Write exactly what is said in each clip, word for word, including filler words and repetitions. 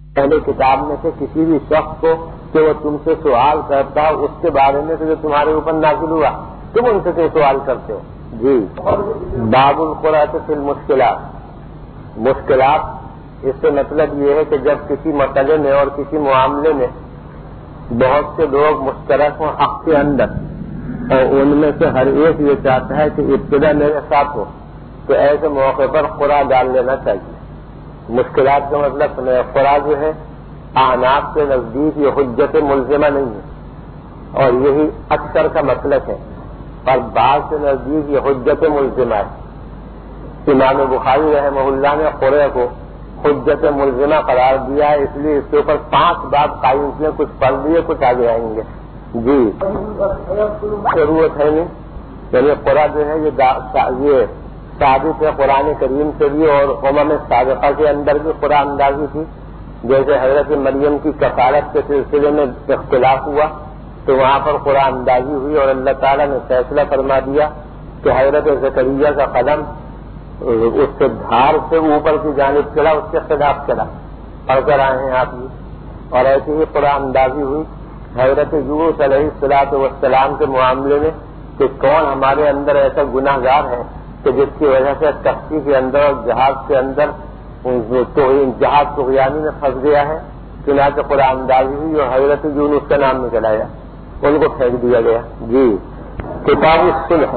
پہلے کتاب میں سے کسی بھی شخص کو کہ وہ تم سے سوال کرتا ہے اس کے بارے میں جو تمہارے اوپر نازل ہوا، تم ان سے کیوں سوال کرتے ہو؟ جی باب القرأۃ فی المشکلات، مشکلات اس سے مطلب یہ ہے کہ جب کسی مسئلے میں اور کسی معاملے میں بہت سے لوگ مشترک ہوں حق کے اندر اور ان میں سے ہر ایک یہ چاہتا ہے کہ ابتدا میرے ساتھ ہو، تو ایسے موقع پر قرآن ڈال لینا چاہیے۔ مشکلات کا مطلب قرآن جو ہے احناف کے نزدیک یہ حجت ملزمہ نہیں ہے اور یہی اکثر کا مسلک ہے، اور بعض کے نزدیک یہ حجت ملزمہ ہے۔ امام بخاری رحمہ اللہ نے قرآن کو حجت ملزمہ قرار دیا ہے، اس لیے اس کے اوپر پانچ باب قائم کیے، کچھ پڑھ لیے کچھ آگے آئیں گے۔ جی ضرورت ہے نہیں، یعنی قرآن جو ہے یہ ثابت ہے قرآن کریم سے بھی، اور امم سابقہ کے اندر بھی قرآن اندازی تھی۔ جیسے حضرت مریم کی کفارت کے سلسلے میں اختلاف ہوا تو وہاں پر قرآن اندازی ہوئی اور اللہ تعالیٰ نے فیصلہ فرما دیا کہ حضرت زکریا کا قلم اس سے دھار سے اوپر کی جانب چلا، اس کے خلاف چلا، پڑھ کر آئے ہیں آپ یہ۔ اور ایسی ہی قرآن اندازی ہوئی حضرت یونس علیہ الصلوۃ والسلام کے معاملے میں کہ کون ہمارے اندر ایسا گناہ گار ہے کہ جس کی وجہ سے کشتی کے اندر اور جہاز کے اندر جہاز طغیانی میں پھنس گیا ہے، چنانچہ قرآن اندازی ہوئی اور حضرت یونس کا نام نکل آیا، ان کو پھینک دیا گیا۔ جی کتاب الصلح،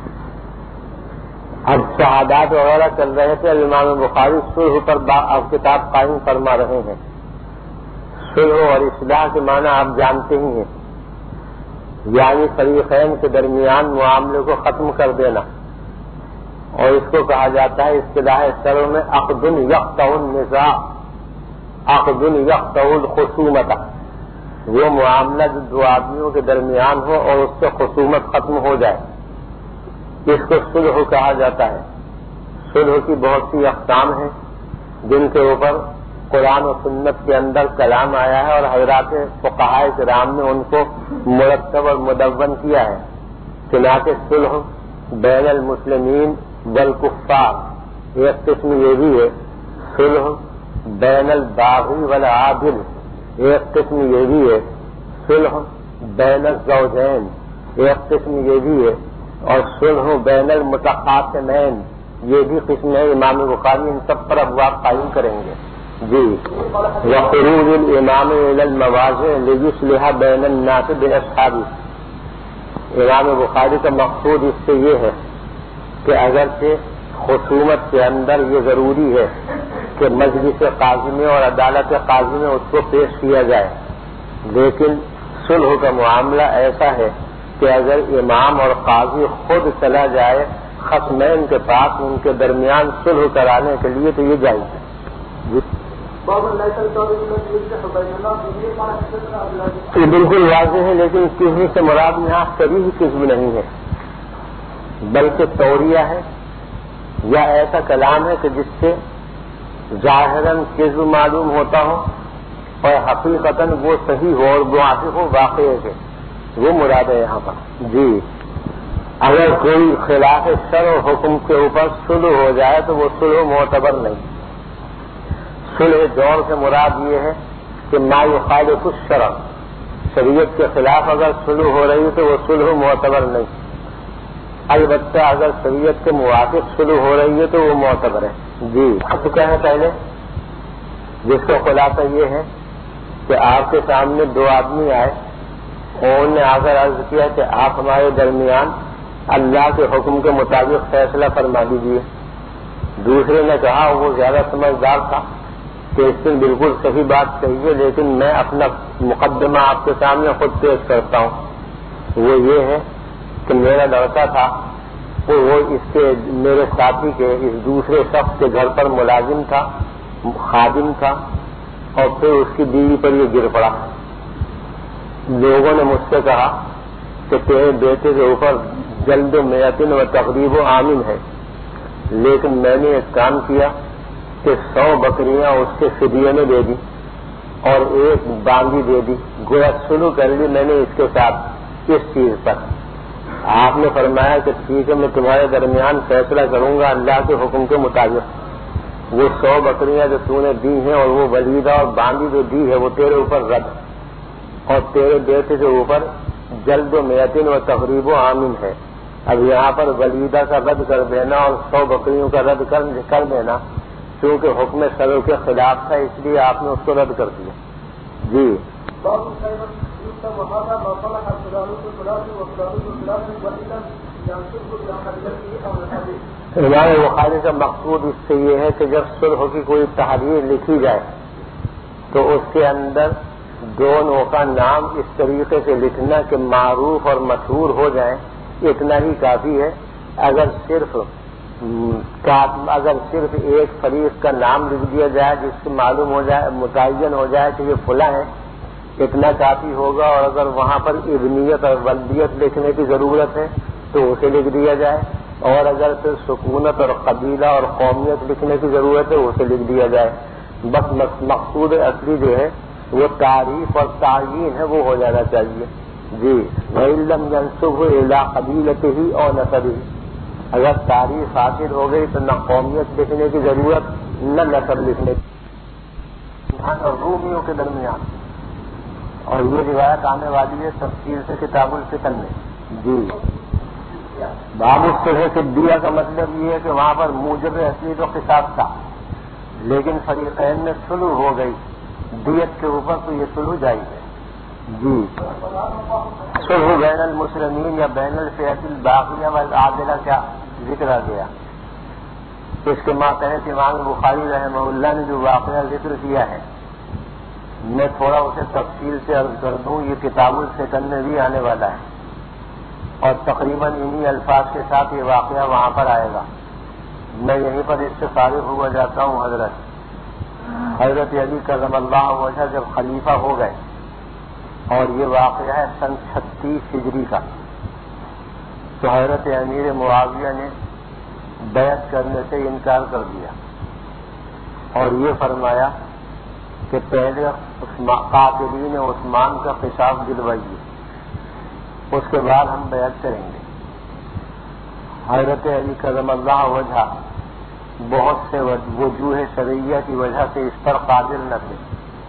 اب شہادات وغیرہ چل رہے تھے، امام بخاری صلح پر اب کتاب قائم فرما رہے ہیں۔ صلح اور اصلاح کے معنی آپ جانتے ہی ہیں، یعنی فریقین کے درمیان معاملے کو ختم کر دینا، اور اس کو کہا جاتا ہے اصطلاح شرع میں عقد یقطع النزاع، عقد یقطع الخصومۃ، وہ معاملہ جو دو آدمیوں کے درمیان ہو اور اس سے خصومت ختم ہو جائے، اس کو صلح کہا جاتا ہے۔ صلح کی بہت سی اقسام ہیں جن کے اوپر قرآن و سنت کے اندر کلام آیا ہے اور حضرات فقہاء کرام نے ان کو مرتب اور مدون کیا ہے۔ چنانچہ صلح بین المسلمین والکفار ایک قسم یہ بھی ہے، صلح بین الباغی والعادل ایک قسم یہ بھی ہے، صلح بین الزوجین ایک قسم یہ بھی ہے، اور صلح بین المتقاسمین یہ بھی قسم ہے۔ امام بخاری ان سب پر ابواب قائم کریں گے۔ جی وخروج الامام الی المواضع لیصلح بین الناس باصحابہ، امام بخاری کا مقصود اس سے یہ ہے کہ اگرچہ خصومت کے اندر یہ ضروری ہے کہ مجلس قاضی میں اور عدالت قاضی میں اس کو پیش کیا جائے، لیکن صلح کا معاملہ ایسا ہے کہ اگر امام اور قاضی خود چلا جائے خصمین کے پاس ان کے درمیان صلح کرانے کے لیے تو یہ جائز ہے۔ یہ بالکل واضح ہے، لیکن کسی سے مراد یہاں صریح قسم نہیں ہے بلکہ توریہ ہے، یا ایسا کلام ہے کہ جس سے ظاہراً کذب معلوم ہوتا ہو اور حقیقتاً وہ صحیح ہو اور موافق ہو واقعے سے، وہ مراد ہے یہاں پر۔ جی اگر کوئی خلاف شرع و حکم کے اوپر صلح ہو جائے تو وہ صلح معتبر نہیں۔ صلح دور سے مراد یہ ہے کہ ما یخالف الشرع، شریعت کے خلاف اگر صلح ہو رہی ہے تو وہ صلح معتبر نہیں، البتہ اگر شریعت کے موافق صلح ہو رہی ہے تو وہ معتبر ہے۔ جی اب تو کیا ہے پہلے، جس کا خلاصہ یہ ہے کہ آپ کے سامنے دو آدمی آئے، انہوں نے آ کر عرض کیا کہ آپ ہمارے درمیان اللہ کے حکم کے مطابق فیصلہ فرما دیجیے۔ دوسرے نے کہا، وہ زیادہ سمجھدار تھا کہ اس نے بالکل صحیح بات کہی ہے، لیکن میں اپنا مقدمہ آپ کے سامنے خود پیش کرتا ہوں۔ وہ یہ ہے کہ میرا لڑکا تھا، وہ اس کے میرے ساتھی کے اس دوسرے شخص کے گھر پر ملازم تھا، خادم تھا، اور پھر اس کی بیوی پر یہ گر پڑا۔ لوگوں نے مجھ سے کہا کہ تیرے بیٹے کے اوپر جلد و میتن و تقریب و آمن ہے، لیکن میں نے ایک کام کیا کہ سو بکریاں اس کے فدیے میں دے دی اور ایک باندھی دے دی، گویا شروع کر لی میں نے اس کے ساتھ اس چیز پر۔ آپ نے فرمایا کہ ٹھیک ہے، میں تمہارے درمیان فیصلہ کروں گا اللہ کے حکم کے مطابق۔ وہ سو بکریاں جو تو نے دی ہیں اور وہ ولیدہ اور باندی جو دی ہے وہ تیرے اوپر رد، اور تیرے بیٹے کے اوپر جلد و میتن و تقریب و عامن ہے۔ اب یہاں پر ولیدہ کا رد کر دینا اور سو بکریوں کا رد کر دینا کیونکہ حکم سرو کے خلاف تھا، اس لیے آپ نے اس کو رد کر دیا۔ جی امام بخاری کا مقصود اس سے یہ ہے کہ جب صلح کی کوئی تحریر لکھی جائے تو اس کے اندر دونوں کا نام اس طریقے سے لکھنا کہ معروف اور مشہور ہو جائیں، اتنا ہی کافی ہے۔ اگر صرف اگر صرف ایک فریق کا نام لکھ دیا جائے جس سے معلوم ہو جائے، متعین ہو جائے کہ یہ فلاں ہے، اتنا کافی ہوگا، اور اگر وہاں پر ابنیت اور ولدیت لکھنے کی ضرورت ہے تو اسے لکھ دیا جائے، اور اگر پھر سکونت اور قبیلہ اور قومیت لکھنے کی ضرورت ہے اسے لکھ دیا جائے۔ بس مقصود اصلی جو ہے وہ تعریف اور تعین ہے، وہ ہو جانا چاہیے۔ جی وَإِلَّمْ يَنْسُبْهُ إِلَىٰ قَبِيلَتِهِ أَوْ نَسَبِهِ، اگر تعریف حاصل ہو گئی تو نہ قومیت لکھنے کی ضرورت نہ نسب لکھنے کی، اور رومیوں کے درمیان، اور یہ روایت آنے والی ہے تفصیل سے کتاب الفتن میں۔ جی باب الصلح کے دیا کا مطلب یہ ہے کہ وہاں پر موجب اصلی تو قصاص تھا، لیکن فریقین میں صلح ہو گئی دیت کے اوپر تو یہ صلح جائز ہے۔ جی صلح بین المسلمین یا بین الفئۃ الباغیہ والعادلہ کا ذکر آ گیا۔ اس کے ماتحت امام بخاری رحمہ اللہ نے جو واقعہ ذکر کیا ہے میں تھوڑا اسے تفصیل سے عرض کر دوں۔ یہ کتاب الفتن میں بھی آنے والا ہے اور تقریباً انہی الفاظ کے ساتھ یہ واقعہ وہاں پر آئے گا۔ میں یہیں پر اس سے فارغ ہوا جاتا ہوں۔ حضرت حضرت علی کرم اللہ وجہ جب خلیفہ ہو گئے، اور یہ واقعہ ہے سن چھتیس ہجری کا، تو حضرت امیر معاویہ نے بیعت کرنے سے انکار کر دیا اور یہ فرمایا کہ پہلے قاتلین عثمان کا قصاص دلوائیے، اس کے بعد ہم بیعت کریں گے۔ حضرت علی کرم اللہ وجہ بہت سے وجوہ شرعیہ کی وجہ سے اس پر قادر نہ تھے،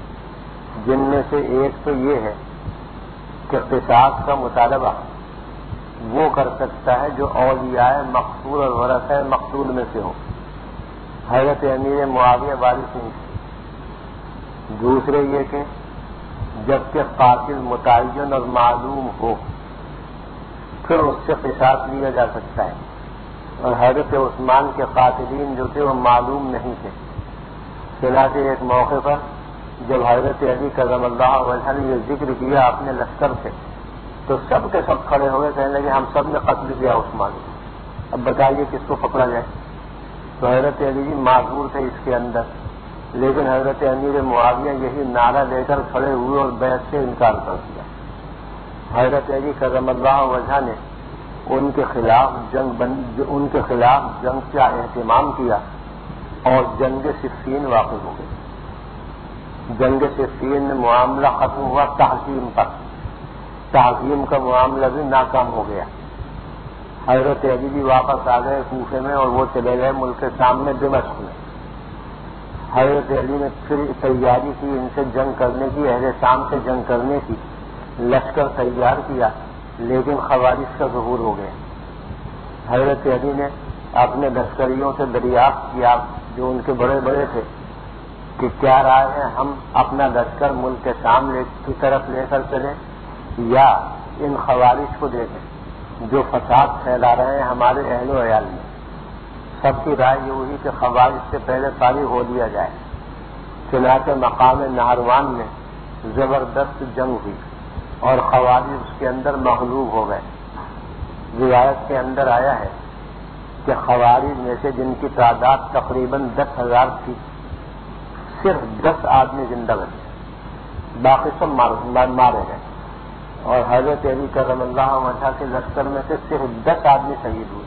جن میں سے ایک تو یہ ہے کہ قصاص کا مطالبہ وہ کر سکتا ہے جو اولیاء مقتول اور ورثہ مقتول میں سے ہو۔ حضرت امیر معاویہ وارث نہیں تھے۔ دوسرے یہ کہ جبکہ قاتل متعین اور معلوم ہو پھر اس سے قصاص لیا جا سکتا ہے، اور حضرت عثمان کے قاتلین جو تھے وہ معلوم نہیں تھے۔ چنانچہ ایک موقع پر جب حضرت علی کرم اللہ وجہ نے یہ ذکر کیا اپنے لشکر سے تو سب کے سب کھڑے ہوئے کہنے لگے ہم سب نے قتل کیا عثمان کو، اب بتائیے کس کو پکڑا جائے۔ تو حضرت علی جی معذور تھے اس کے اندر، لیکن حضرت امیر معاویہ یہی نعرہ لے کر کھڑے ہوئے اور بیعت سے انکار کر دیا۔ حضرت علی کرم اللہ وجہ نے ان کے خلاف جنگ بن ان کے خلاف جنگ کا اہتمام کیا اور جنگ صفین واقع ہو گئی۔ جنگ صفین میں معاملہ ختم ہوا تحکیم پر، تحکیم کا معاملہ بھی ناکام ہو گیا۔ حضرت علی بھی واپس آ گئے کوفے میں اور وہ چلے گئے ملک شام میں دمشق میں۔ حضرت علی نے پھر تیاری کی ان سے جنگ کرنے کی، اہل شام سے جنگ کرنے کی، لشکر تیار کیا، لیکن خوارج کا ظہور ہو گیا۔ حضرت علی نے اپنے لشکریوں سے دریافت کیا جو ان کے بڑے بڑے تھے کہ کیا رائے ہے، ہم اپنا لشکر ملک شام کی طرف لے کر چلیں یا ان خوارج کو دے دیں جو فساد پھیلا رہے ہیں ہمارے اہل و عیال میں۔ سب کی رائے یہ ہوئی کہ خوارج سے پہلے فارغ ہو لیا جائے۔ چنانچہ مقام نہروان میں زبردست جنگ ہوئی اور خوارج اس کے اندر مغلوب ہو گئے۔ روایت کے اندر آیا ہے کہ خوارج میں سے جن کی تعداد تقریباً دس ہزار تھی صرف دس آدمی زندہ بچے، باقی سب مارے گئے، اور حضرت علی کرم اللہ وجہ کے لشکر میں سے صرف دس آدمی شہید ہوئے۔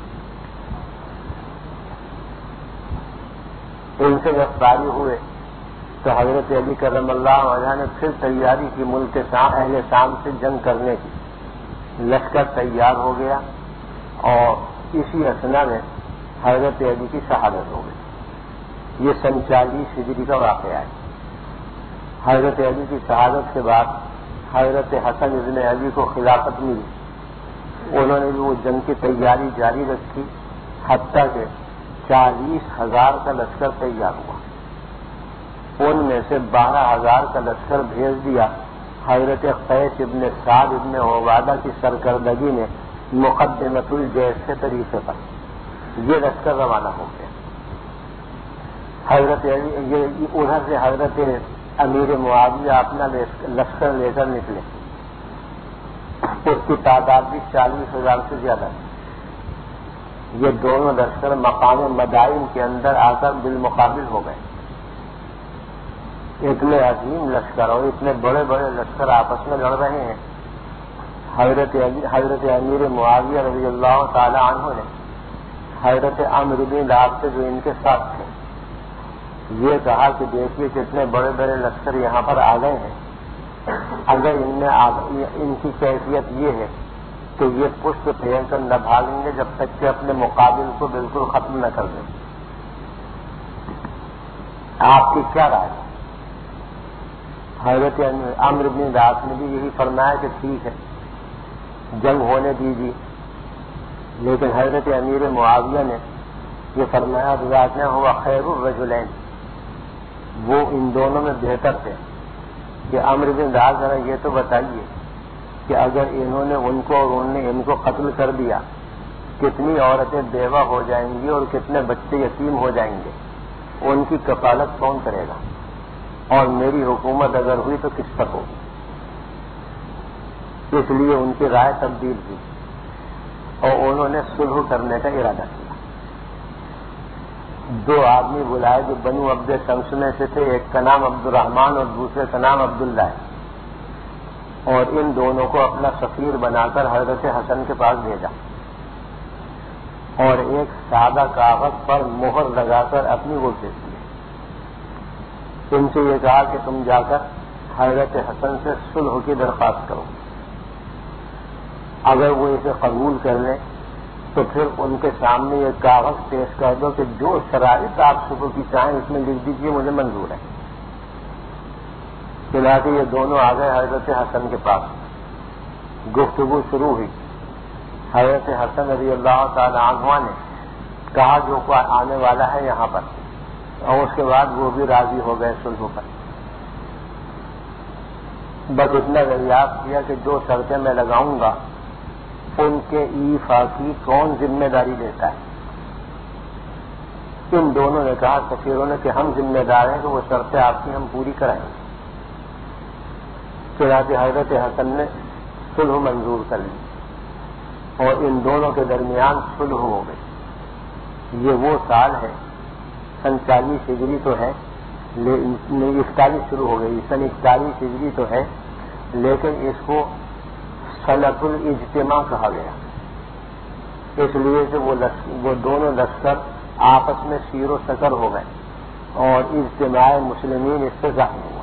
ان سے جب فارغ ہوئے تو حضرت علی کرم اللہ وجہ نے پھر تیاری کی ملک شام اہل شام سے جنگ کرنے کی۔ لشکر تیار ہو گیا اور اسی اثنا میں حضرت علی کی شہادت ہو گئی۔ یہ سن چالیس ہجری کا واقعہ ہے. حضرت علی کی شہادت کے بعد حضرت حسن ابن علی کو خلافت ملی. انہوں نے بھی وہ جنگ کی تیاری جاری رکھی، حتیٰ کہ چالیس ہزار کا لشکر تیار ہوا. ان میں سے بارہ ہزار کا لشکر بھیج دیا حضرت قیس ابن سعد ابن عبادہ کی سرکردگی میں مقدمۃ الجیش کے طریقے پر. یہ لشکر روانہ ہو گیا. حضرت ادھر سے حضرت امیر معاویہ اپنا لشکر لے کر نکلے. اس کی تعداد بھی چالیس ہزار سے زیادہ ہے. یہ دونوں لشکر مقام مدائن کے اندر آ کر بالمقابل ہو گئے. اتنے عظیم لشکر اور اتنے بڑے بڑے لشکر آپس میں لڑ رہے ہیں. حضرت حضرت امیر معاویہ رضی اللہ تعالی عنہ نے حضرت عمرو بن العاص سے جو ان کے ساتھ تھے یہ کہا کہ دیکھیے کتنے بڑے بڑے لشکر یہاں پر آ گئے ہیں. اگر ان میں ان کی کیفیت یہ ہے تو یہ پشت پھیر کر نہ بھاگیں گے جب تک کہ اپنے مقابل کو بالکل ختم نہ کر دیں. آپ کی کیا رائے ہے؟ حضرت عمرو بن العاص نے بھی یہی فرمایا کہ ٹھیک ہے جنگ ہونے دیجیے. لیکن حضرت امیر معاویہ نے یہ فرمایا رضاکنا ہوا خیر الرجلین، وہ ان دونوں میں بہتر تھے. کہ عمرو بن العاص ذرا یہ تو بتائیے کہ اگر انہوں نے ان کو اور انہوں نے ان کو قتل کر دیا کتنی عورتیں بیوہ ہو جائیں گی اور کتنے بچے یتیم ہو جائیں گے، ان کی کفالت کون کرے گا؟ اور میری حکومت اگر ہوئی تو کس پر ہوگی؟ اس لیے ان کی رائے تبدیل ہوئی اور انہوں نے صلح کرنے کا ارادہ کیا. دو آدمی بلائے جو بنو عبد شمس میں سے تھے، ایک کا نام عبد الرحمان اور دوسرے کا نام عبداللہ ہے. اور ان دونوں کو اپنا سفیر بنا کر حضرت حسن کے پاس بھیجا اور ایک سادہ کاغذ پر مہر لگا کر اپنی وہ بھیج دی. ان سے یہ کہا کہ تم جا کر حضرت حسن سے صلح کی درخواست کرو. اگر وہ اسے قبول کر لیں تو پھر ان کے سامنے یہ کاغذ پیش کر دو کہ جو شرائط آپ صلح کی چاہیں اس میں لکھ دیجیے، مجھے منظور ہے. چنانچہ یہ دونوں آ گئے حضرت حسن کے پاس. گفتگو شروع ہوئی. حضرت حسن رضی اللہ تعالی عنہ نے کہا جو کوئی آنے والا ہے یہاں پر، اور اس کے بعد وہ بھی راضی ہو گئے صلح پر. بس اتنا دریافت کیا کہ جو شرطیں میں لگاؤں گا ان کے ایفا کی کون ذمہ داری لیتا ہے. ان دونوں نے کہا سفیروں نے کہ ہم ذمہ دار ہیں کہ وہ شرطیں آپ کی ہم پوری کرائیں گے. چنانچہ حضرت حسن نے صلح منظور کر لی اور ان دونوں کے درمیان صلح ہو گئی. یہ وہ سال ہے سن چالیس ہجری تو ہے، اکتالیس شروع ہو گئی، سن اکتالیس ہجری تو ہے، لیکن اس کو سنۃ الاجتماع کہا گیا. اس لیے کہ وہ وہ دونوں لشکر آپس میں سیر و سکر ہو گئے اور اجتماع مسلمین اس سے ظاہر ہوا.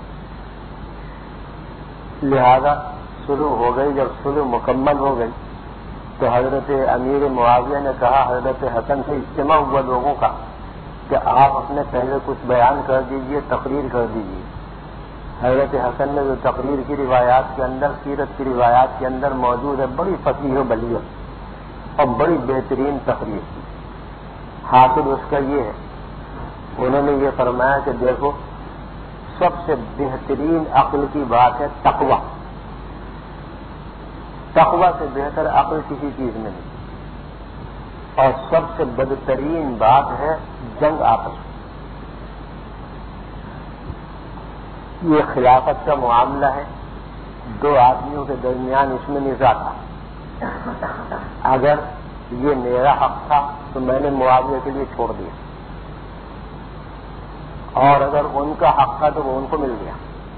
لہذا صلح ہو گئی. جب صلح مکمل ہو گئی تو حضرت امیر معاویہ نے کہا حضرت حسن سے اجتماع ہوا لوگوں کا کہ آپ اپنے پہلے کچھ بیان کر دیجئے، تقریر کر دیجئے. حضرت حسن نے جو تقریر کی روایات کے اندر، سیرت کی روایات کے اندر موجود ہے، بڑی فصیح و بلیغ اور بڑی بہترین تقریر کی. حاصل اس کا یہ ہے، انہوں نے یہ فرمایا کہ دیکھو سب سے بہترین عقل کی بات ہے تقوی. تقوی سے بہتر عقل کسی چیز میں نہیں. اور سب سے بدترین بات ہے جنگ آپس میں. یہ خلافت کا معاملہ ہے، دو آدمیوں کے درمیان اس میں نزاع تھا. اگر یہ میرا حق تھا تو میں نے معاویہ کے لیے چھوڑ دیا، اور اگر ان کا حق تھا تو وہ ان کو مل گیا.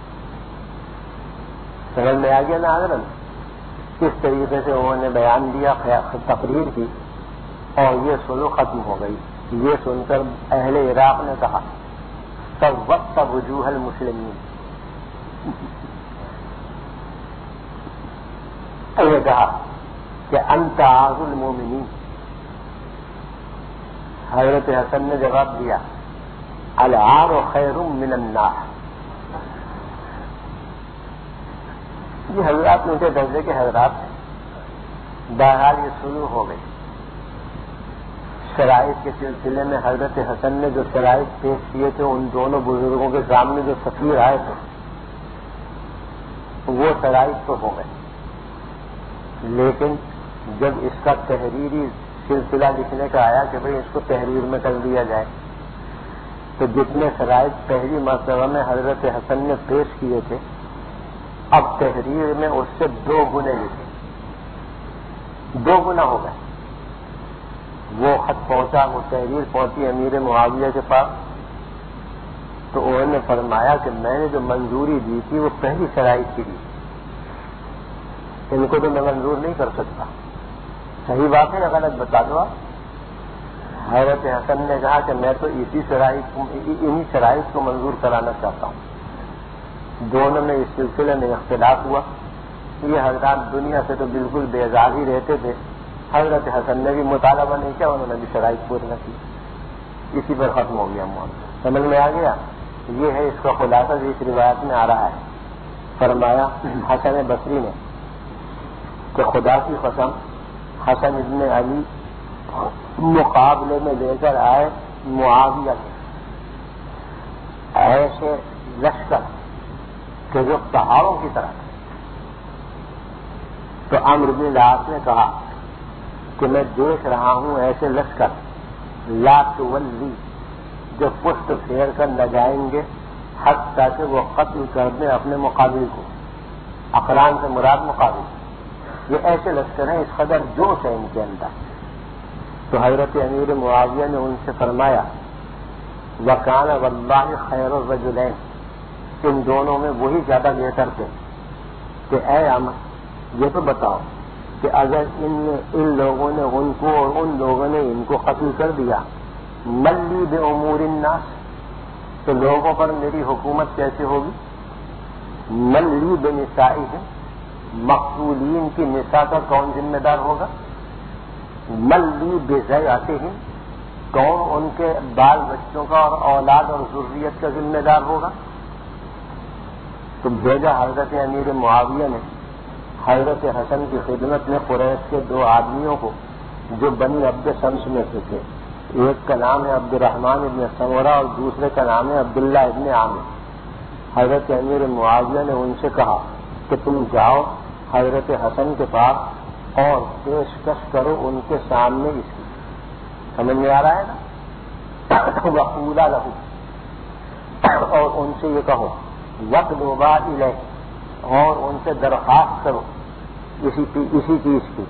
سمجھ میں آ گیا نا حضرت؟ کس طریقے سے انہوں نے بیان دیا، تقریر کی، اور یہ صلح ختم ہو گئی. یہ سن کر اہل عراق نے کہا سب وقت وجوہ المسلمین، یہ کہا کہ انت عاذ المومنین. حضرت حسن نے جواب دیا العار خیر من النار. یہ حضرات اونچے درجے کے حضرات ہیں. بہرحال یہ شروع ہو گئی. شرائط کے سلسلے میں حضرت حسن نے جو شرائط پیش کیے تھے ان دونوں بزرگوں کے سامنے جو سفیر آئے تھے وہ شرائط تو ہو گئے، لیکن جب اس کا تحریری سلسلہ لکھنے کا آیا کہ بھئی اس کو تحریر میں کر دیا جائے، تو جتنے شرائط پہلی مرتبہ میں حضرت حسن نے پیش کیے تھے اب تحریر میں اس سے دو گنے لکھے، دو گنا ہو گئے. وہ خط پہنچا، وہ تحریر پہنچی امیر معاویہ کے پاس، تو انہوں نے فرمایا کہ میں نے جو منظوری دی تھی وہ پہلی شرائط کی دی، ان کو تو میں منظور نہیں کر سکتا. صحیح بات ہے یا غلط بتا دو آپ؟ حضرت حسن نے کہا کہ میں تو اسی شرائط انہی شرائط کو منظور کرانا چاہتا ہوں. دونوں میں اس سلسلے میں اختلاف ہوا. یہ حضرات دنیا سے تو بالکل بیزار ہی رہتے تھے. حضرت حسن نے بھی مطالبہ نہیں کیا، انہوں نے بھی شرائط پوری نہ کی. اسی پر ختم ہو گیا معاملہ. سمجھ میں آ گیا؟ یہ ہے اس کا خلاصہ جو اس روایت میں آ رہا ہے. فرمایا حسن بصری نے کہ خدا کی قسم حسن ابن علی مقابلے میں لے کر آئے معاویہ کے ایسے لشکر کہ جو پہاڑوں کی طرح تھے. تو عمرو بن العاص نے کہا کہ میں دیکھ رہا ہوں ایسے لشکر لا تولی جو پشت پھیر کر نہ جائیں گے حتیٰ کہ وہ قتل کر دیں اپنے مقابل کو. اقران سے مراد مقابل. یہ ایسے لشکر ہیں، اس قدر جوش ہے ان کے اندر. تو حضرت امیر معاویہ نے ان سے فرمایا وکان واللہ خیر الرجلین، ان دونوں میں وہی زیادہ بہتر تھے کہ اے عمر یہ تو بتاؤ کہ اگر ان ان لوگوں نے ان کو اور ان لوگوں نے ان کو قتل کر دیا ملی بامور الناس، تو لوگوں پر میری حکومت کیسے ہوگی؟ ملی بنسائہم، مقتولین کی نساء کا کون ذمہ دار ہوگا؟ ملی بذریعتہم، کون ان کے بال بچوں کا اور اولاد اور ذریت کا ذمہ دار ہوگا؟ تو بھیجا حضرت امیر معاویہ نے حضرت حسن کی خدمت میں قریش کے دو آدمیوں کو جو بنی عبد شمس میں سے تھے. ایک کا نام ہے عبد الرحمن ابن سمورہ اور دوسرے کا نام ہے عبداللہ ابن عامر. حضرت امیر معاویہ نے ان سے کہا کہ تم جاؤ حضرت حسن کے پاس اور پیشکش کرو ان کے سامنے اس کی. سمجھ میں آ رہا ہے نا؟ وقولا لہو، اور ان سے یہ کہو وَقْلُوبَا إِلَيْهِ، اور ان سے درخواست کرو اسی اسی چیز کی.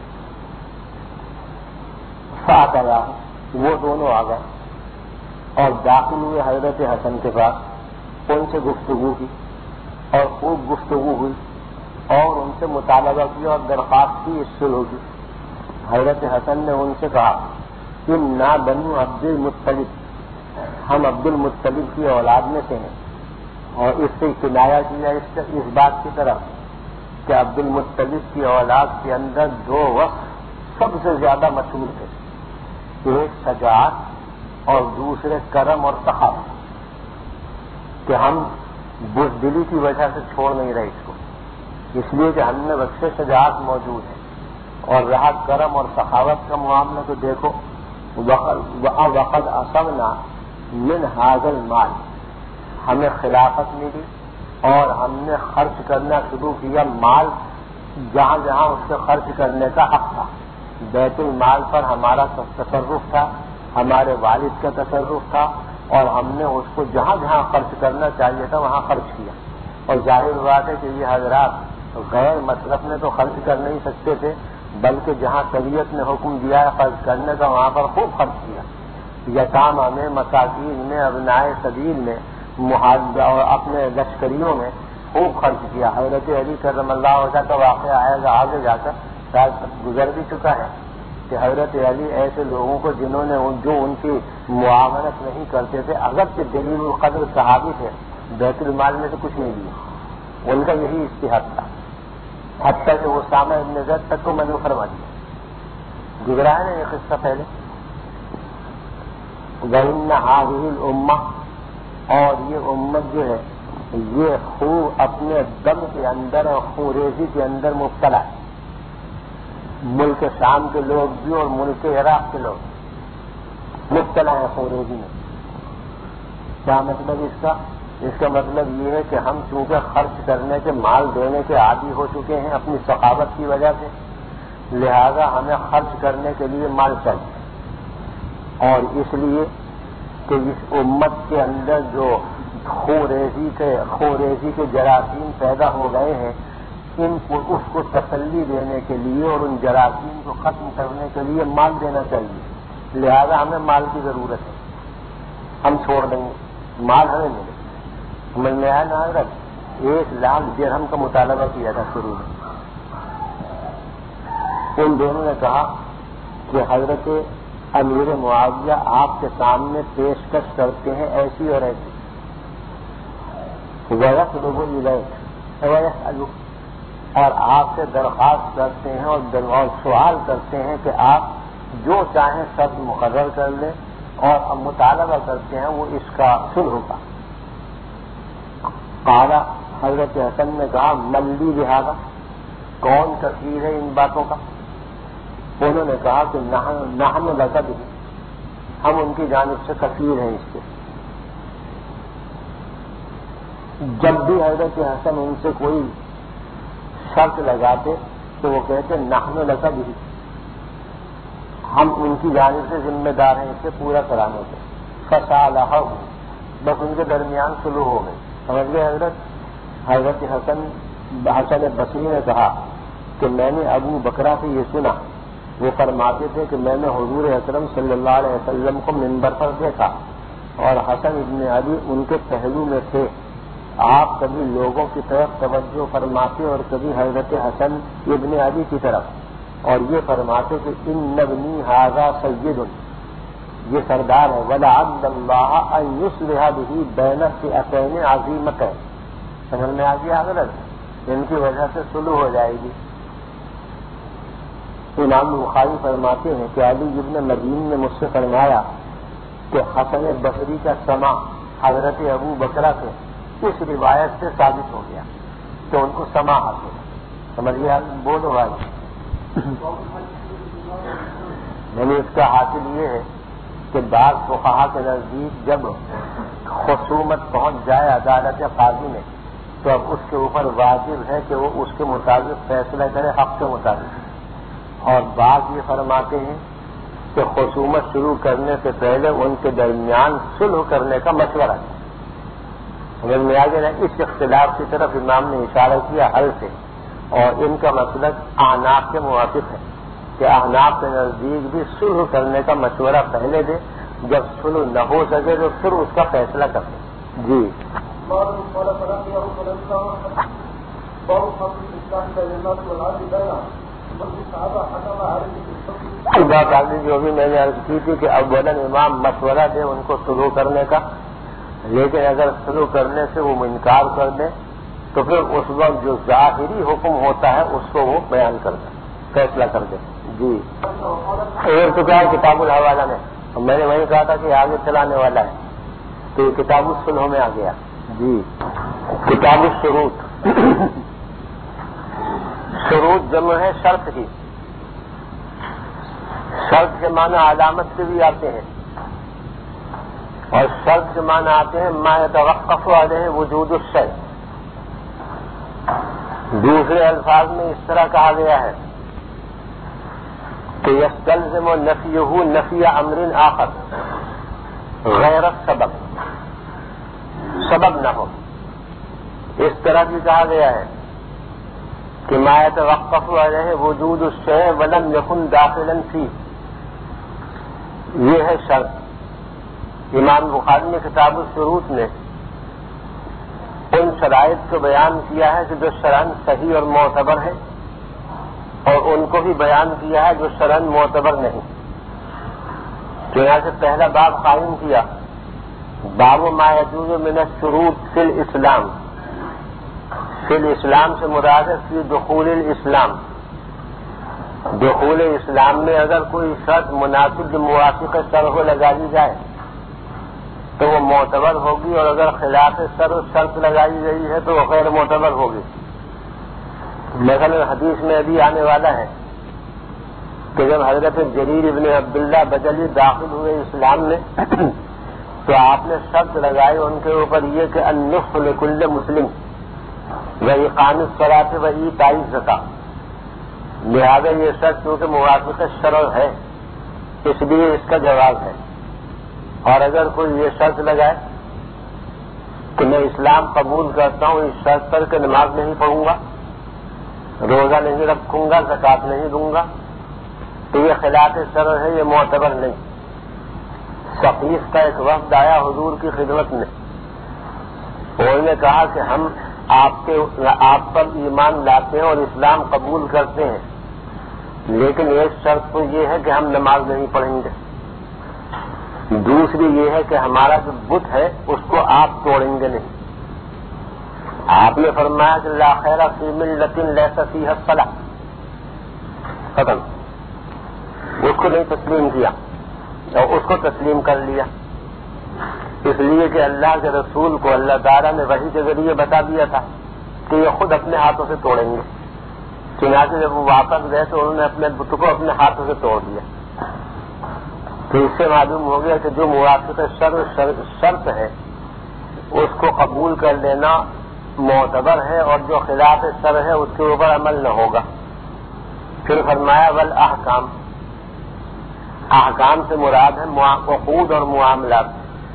فَأَتَيَاهُ، وہ دونوں آ گئے اور داخل ہوئے حضرت حسن کے پاس. ان سے گفتگو کی اور خوب گفتگو ہوئی اور ان سے مطالبہ کیا اور درخواست کی اس صلح کی. حضرت حسن نے ان سے کہا اِنَّا بَنُو عبد المطلب، ہم عبد المطلب کی اولاد میں سے ہیں. اور اس سے کنایا کیا اس, اس بات کی طرف کہ عبد المطلب کی اولاد کے اندر دو وقت سب سے زیادہ مشہور تھے، ایک شجاعت اور دوسرے کرم اور سخاوت، کہ ہم بزدلی کی وجہ سے چھوڑ نہیں رہے اس کو، اس لیے کہ ہم میں وقت شجاعت موجود ہے. اور رہا کرم اور سخاوت کا معاملہ تو دیکھو وقد اصبنا من هذا المال، ہمیں خلافت ملی اور ہم نے خرچ کرنا شروع کیا مال جہاں جہاں اس سے خرچ کرنے کا حق تھا. بیت المال پر ہمارا تصرف تھا، ہمارے والد کا تصرف تھا، اور ہم نے اس کو جہاں جہاں خرچ کرنا چاہیے تھا وہاں خرچ کیا. اور ظاہر بات ہے کہ یہ حضرات غیر مصرف میں تو خرچ کر نہیں سکتے تھے، بلکہ جہاں شریعت نے حکم دیا ہے خرچ کرنے کا وہاں پر خوب خرچ کیا. یتامہ میں، مساکین میں، ابنائے سبیل میں، محاجہ اور اپنے لشکریوں میں خوب خرچ کیا. حضرت علی کرم اللہ وجہ کا واقعہ آئے گا آگے جا کر، شاید گزر بھی چکا ہے کہ حضرت علی ایسے لوگوں کو جنہوں نے جو ان کی معاونت نہیں کرتے تھے، اگرچہ دلیل القدر صحابی تھے، بیت المال میں سے کچھ نہیں دیا. ان کا یہی اجتہاد تھا، حتیٰ کہ وہ اسامہ ابن زید تک کو منو فرما دیا. گزرا ہے نا یہ قصہ پہلے. وَإِنَّ هَٰذِهِ الْأُمَّةَ، اور یہ امت جو ہے یہ خوب اپنے دم کے اندر اور خوریزی کے اندر مبتلا ہے. ملک شام کے لوگ بھی اور ملک عراق کے لوگ مبتلا ہے خوریزی میں. کیا مطلب اس کا؟ اس کا مطلب یہ ہے کہ ہم چونکہ خرچ کرنے کے، مال دینے کے عادی ہو چکے ہیں اپنی ثقافت کی وجہ سے، لہذا ہمیں خرچ کرنے کے لیے مال چاہیے. اور اس لیے کہ اس امت کے اندر جو خوریزی کے خوریزی کے جراثیم پیدا ہو گئے ہیں، ان کو اس کو تسلی دینے کے لیے اور ان جراثیم کو ختم کرنے کے لیے مال دینا چاہیے. لہذا ہمیں مال کی ضرورت ہے. ہم چھوڑ دیں گے، مال ہمیں ملے. سمجھ میں آیا نا حضرت؟ ایک لاکھ درہم کا مطالبہ کیا تھا شروع میں. ان دونوں نے کہا کہ حضرت امیر معاویہ آپ کے سامنے پیشکش کرتے ہیں ایسی اور ایسی، ویس لوگوں ویس الو اور آپ سے درخواست کرتے ہیں اور سوال کرتے ہیں کہ آپ جو چاہیں شرط مقرر کر لیں، اور مطالبہ کرتے ہیں وہ اس کا صلح کا. قال حضرت حسن نے کہا ملی لہذا، کون کثیر ہے ان باتوں کا؟ انہوں نے کہا کہ نحن لقد، ہم ان کی جانب سے کثیر ہیں اس کے. جب بھی حضرت حسن ان سے کوئی شرط لگاتے تو وہ کہتے نحن لقد، ہم ان کی جانب سے ذمہ دار ہیں اسے پورا کرانے کے. فصالحہ، بس ان کے درمیان شروع ہو گئی. سمجھ گئے حضرت؟ حضرت حسن حسن بصری نے کہا کہ میں نے ابو بکرہ سے یہ سنا، وہ فرماتے تھے کہ میں نے حضور اکرم صلی اللہ علیہ وسلم کو منبر پر دیکھا اور حسن ابن علی ان کے پہلو میں تھے. آپ کبھی لوگوں کی طرف توجہ فرماتے اور کبھی حضرت حسن ابن علی کی طرف، اور یہ فرماتے کہ ان ابنی ھذا سید، یہ سردار ہے، وَلَعَلَّ اللَّهَ أَن يُصْلِحَ بِهِ بَيْنَ فِئَتَيْنِ عَظِیمَتَيْنِ. سمجھ میں آ گیا حضرت؟ ان کی وجہ سے صلح ہو جائے گی. امام بخاری فرماتے ہیں کہ علی ابن مدین نے مجھ سے فرمایا کہ حسن بصری کا سماع حضرت ابو بکرہ سے اس روایت سے ثابت ہو گیا کہ ان کو سماع حاصل. سمجھ گیا؟ بولو بھائی. یعنی اس کا حاصل یہ ہے کہ بعض فقہا کے نزدیک جب خصومت پہنچ جائے عدالت قاضی میں تو اب اس کے اوپر واجب ہے کہ وہ اس کے مطابق فیصلہ کرے حق کے مطابق. اور بعض یہ فرماتے ہیں کہ خصومت شروع کرنے سے پہلے ان کے درمیان صلح کرنے کا مشورہ ہے. سمجھ میں آ گیا؟ اس اختلاف کی طرف امام نے اشارہ کیا حل سے، اور ان کا مسلک احناف کے موافق ہے کہ احناف کے نزدیک بھی صلح کرنے کا مشورہ پہلے دے، جب صلح نہ ہو سکے تو پھر اس کا فیصلہ کر دیں. جی بات آگے جو بھی میں نے عرض کی تھی کہ اولاً امام مشورہ دے ان کو صلح کرنے کا، لیکن اگر شروع کرنے سے وہ انکار کر دیں تو پھر اس وقت جو ظاہری حکم ہوتا ہے اس کو وہ بیان کر دیں، فیصلہ کر دیں. جی ایک تو کیا کتاب الحوالہ میں میں نے وہی کہا تھا کہ آگے چلانے والا ہے تو یہ کتاب الصلح میں آ گیا. جی کتاب الشروط. شروط جمع ہے شرط ہی. شرط کے معنی علامت سے بھی آتے ہیں اور شرط کے معنی آتے ہیں ما يتوقف علیہ وجود الشیء. دوسرے الفاظ میں اس طرح کہا گیا ہے کہ یستلزم نفیہ نفی امر آخر غیر السبب، سبب نہ ہو. اس طرح بھی کہا گیا ہے کہ ما يتوقف علیہ وجود الشیء ولم یکن داخلا فیہ، یہ ہے شرط. امام بخاری نے کتاب الشروط میں ان شرائط کو بیان کیا ہے کہ جو شرعاً صحیح اور معتبر ہے، اور ان کو بھی بیان کیا ہے جو شرعاً معتبر نہیں. تو یہاں سے پہلا باب قائم کیا، باب ما یجوز من الشروط فی الاسلام. فی الاسلام سے مراد ہے فی دخول الاسلام. دخول اسلام میں اگر کوئی شرط مناسب موافق شرع لگا لی جائے تو وہ معتبر ہوگی، اور اگر خلاف شرط شرط لگائی گئی ہے تو وہ غیر معتبر ہوگی۔ مثلا حدیث میں ابھی آنے والا ہے کہ جب حضرت جریر ابن عبداللہ بجلی داخل ہوئے اسلام میں تو آپ نے شرط لگائی ان کے اوپر یہ کہ النصف لکل مسلم واقام الصلاۃ وایتاء الزکاۃ، لہذا یہ شرط کیونکہ موافق شرع ہے اس لیے اس کا جواب ہے۔ اور اگر کوئی یہ شرط لگائے کہ میں اسلام قبول کرتا ہوں اس شرط پر کہ نماز نہیں پڑھوں گا، روزہ نہیں رکھوں گا، زکوٰۃ نہیں دوں گا، تو یہ خلاف شرع ہے، یہ معتبر نہیں۔ ثقیف کا ایک وفد آیا حضور کی خدمت میں، انہوں نے کہا کہ ہم آپ کے آپ پر ایمان لاتے ہیں اور اسلام قبول کرتے ہیں، لیکن ایک شرط تو یہ ہے کہ ہم نماز نہیں پڑھیں گے، دوسری یہ ہے کہ ہمارا جو بت ہے اس کو آپ توڑیں گے نہیں۔ آپ نے فرمایا کہ لا خیر فی ملۃ لیس فیہا الصلاۃ، ختم۔ اس کو نہیں تسلیم کیا اور اس کو تسلیم کر لیا، اس لیے کہ اللہ کے رسول کو اللہ تعالیٰ نے وحی کے ذریعے بتا دیا تھا کہ یہ خود اپنے ہاتھوں سے توڑیں گے، چنانچہ جب وہ واپس گئے تو انہوں نے اپنے بت کو اپنے ہاتھوں سے توڑ دیا۔ تو اس سے معلوم ہو گیا کہ جو موافق شرط ہے اس کو قبول کر لینا معتبر ہے، اور جو خلاف شرع ہے اس کے اوپر عمل نہ ہوگا۔ پھر فرمایا والاحکام، احکام سے مراد ہے عقود اور معاملات،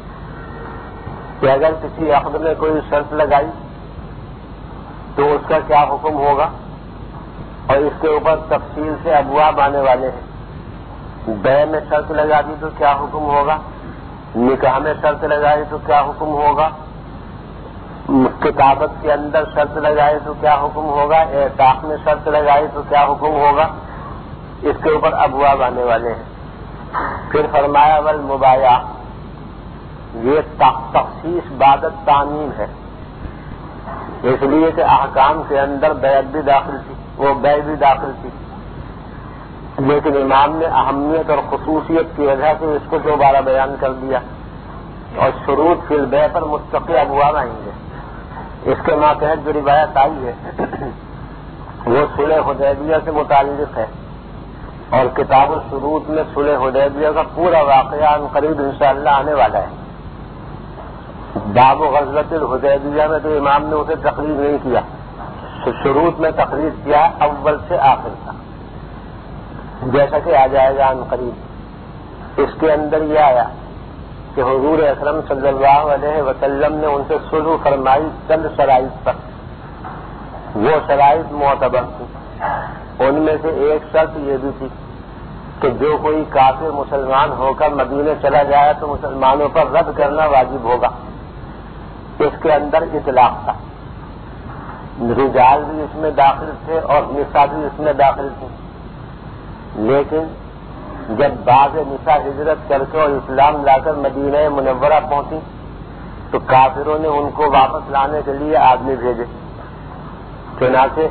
کہ اگر کسی عقد میں کوئی شرط لگائی تو اس کا کیا حکم ہوگا، اور اس کے اوپر تفصیل سے ابواب آنے والے ہیں۔ بیع میں شرط لگا دی تو کیا حکم ہوگا، نکاح میں شرط لگائی تو کیا حکم ہوگا، کتابت کے اندر شرط لگائی تو کیا حکم ہوگا، اعتاق میں شرط لگائی تو کیا حکم ہوگا، اس کے اوپر ابواب آنے والے ہیں۔ پھر فرمایا والمبایعہ، یہ تخصیص بعد التعمیم ہے، اس لیے کہ احکام کے اندر بیعت بھی داخل تھی، وہ بیع بھی داخل تھی، لیکن امام نے اہمیت اور خصوصیت کی وجہ سے اس کو دوبارہ بیان کر دیا، اور شروط فی البیع پر مستقل ابواب آئیں گے۔ اس کے ماتحت جو روایت آئی ہے وہ صلح حدیبیہ سے متعلق ہے، اور کتاب الشروط میں صلح حدیبیہ کا پورا واقعہ ان قریب انشاءاللہ آنے والا ہے۔ باب غزوۃ الحدیبیہ میں تو امام نے اسے تقریر نہیں کیا، شروط میں تقریر کیا اول سے آخر تک، جیسا کہ آ جائے گا ان قریب۔ اس کے اندر یہ آیا کہ حضور اکرم صلی اللہ علیہ وسلم نے ان سے صلح فرمائی چند شرائط پر، وہ شرائط معتبر تھی، ان میں سے ایک شرط یہ بھی تھی کہ جو کوئی کافر مسلمان ہو کر مدینے چلا جائے تو مسلمانوں پر رد کرنا واجب ہوگا۔ اس کے اندر اطلاق تھا، رجال بھی اس میں داخل تھے اور نساء بھی اس میں داخل تھے، لیکن جب بعض نساء ہجرت کر کے اور اسلام لا کر مدینہ منورہ پہنچی تو کافروں نے ان کو واپس لانے کے لیے آدمی بھیجے، چنانچہ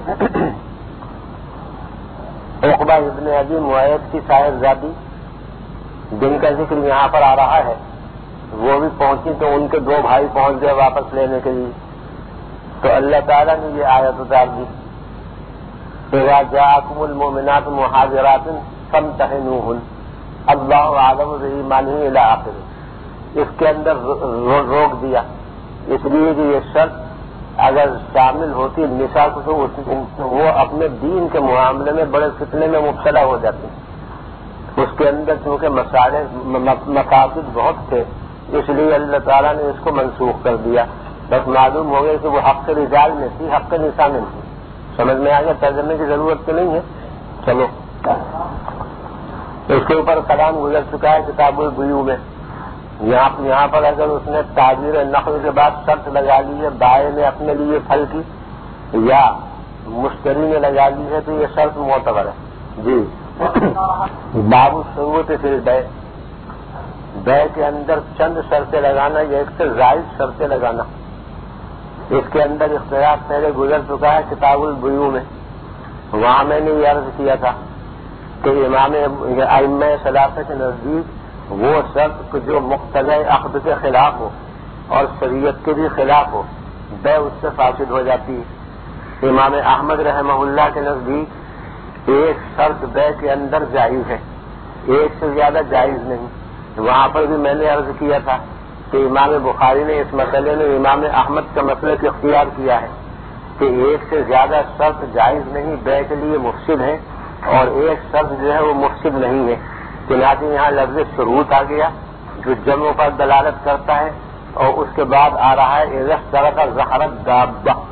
عقبہ ابن ابی معیط کی صاحبزادی جن کا ذکر یہاں پر آ رہا ہے وہ بھی پہنچی، تو ان کے دو بھائی پہنچ گئے واپس لینے کے لیے، تو اللہ تعالیٰ نے یہ آیت اتار دی اذا جاءکم المؤمنات مہاجرات فامتحنوہن اللہ اعلم بایمانہن الی آخر۔ اس کے اندر روک دیا، اس لیے کہ یہ شرط اگر شامل ہوتی نساء کو تو وہ اپنے دین کے معاملے میں بڑے فتنے میں مبتلا ہو جاتی، اس کے اندر چونکہ مقاصد بہت تھے، اس لیے اللہ تعالیٰ نے اس کو منسوخ کر دیا۔ بس معلوم ہو گیا کہ وہ حق رجال میں تھی، حق نساء میں تھی۔ سمجھ میں آ گیا، ترجمے کی ضرورت تو نہیں ہے۔ چلو، اس کے اوپر کلام گزر چکا ہے کتاب البیوع میں۔ یہاں یہاں پر اگر اس نے تعبیر نقل کے بعد شرط لگا لی ہے بائع نے اپنے لیے پھل کی یا مشتری نے لگا لی ہے تو یہ شرط معتبر ہے۔ جی باب الشروط فی البیع، بیع کے اندر چند شرطیں لگانا یا ایک سے زائد شرطیں لگانا، اس کے اندر اختلاف پہلے گزر چکا ہے کتاب البیوع میں۔ وہاں میں نے یہ عرض کیا تھا کہ امام ائمہ ثلاثہ کے نزدیک وہ شرط جو مقتضی عقد کے خلاف ہو اور شریعت کے بھی خلاف ہو، بے اس سے فاسد ہو جاتی ہے۔ امام احمد رحمہ اللہ کے نزدیک ایک شرط بے کے اندر جائز ہے، ایک سے زیادہ جائز نہیں۔ وہاں پر بھی میں نے عرض کیا تھا کہ امام بخاری نے اس مسئلے میں امام احمد کا مسلک اختیار کیا ہے کہ ایک سے زیادہ شرط جائز نہیں، بے کے لیے مفسد ہے، اور ایک شرط جو ہے وہ مفسد نہیں ہے۔ چنانچہ یہاں لفظ شروط آ گیا جو جمع پر دلالت کرتا ہے، اور اس کے بعد آ رہا ہے اذا اشترط ظہرت دابہ،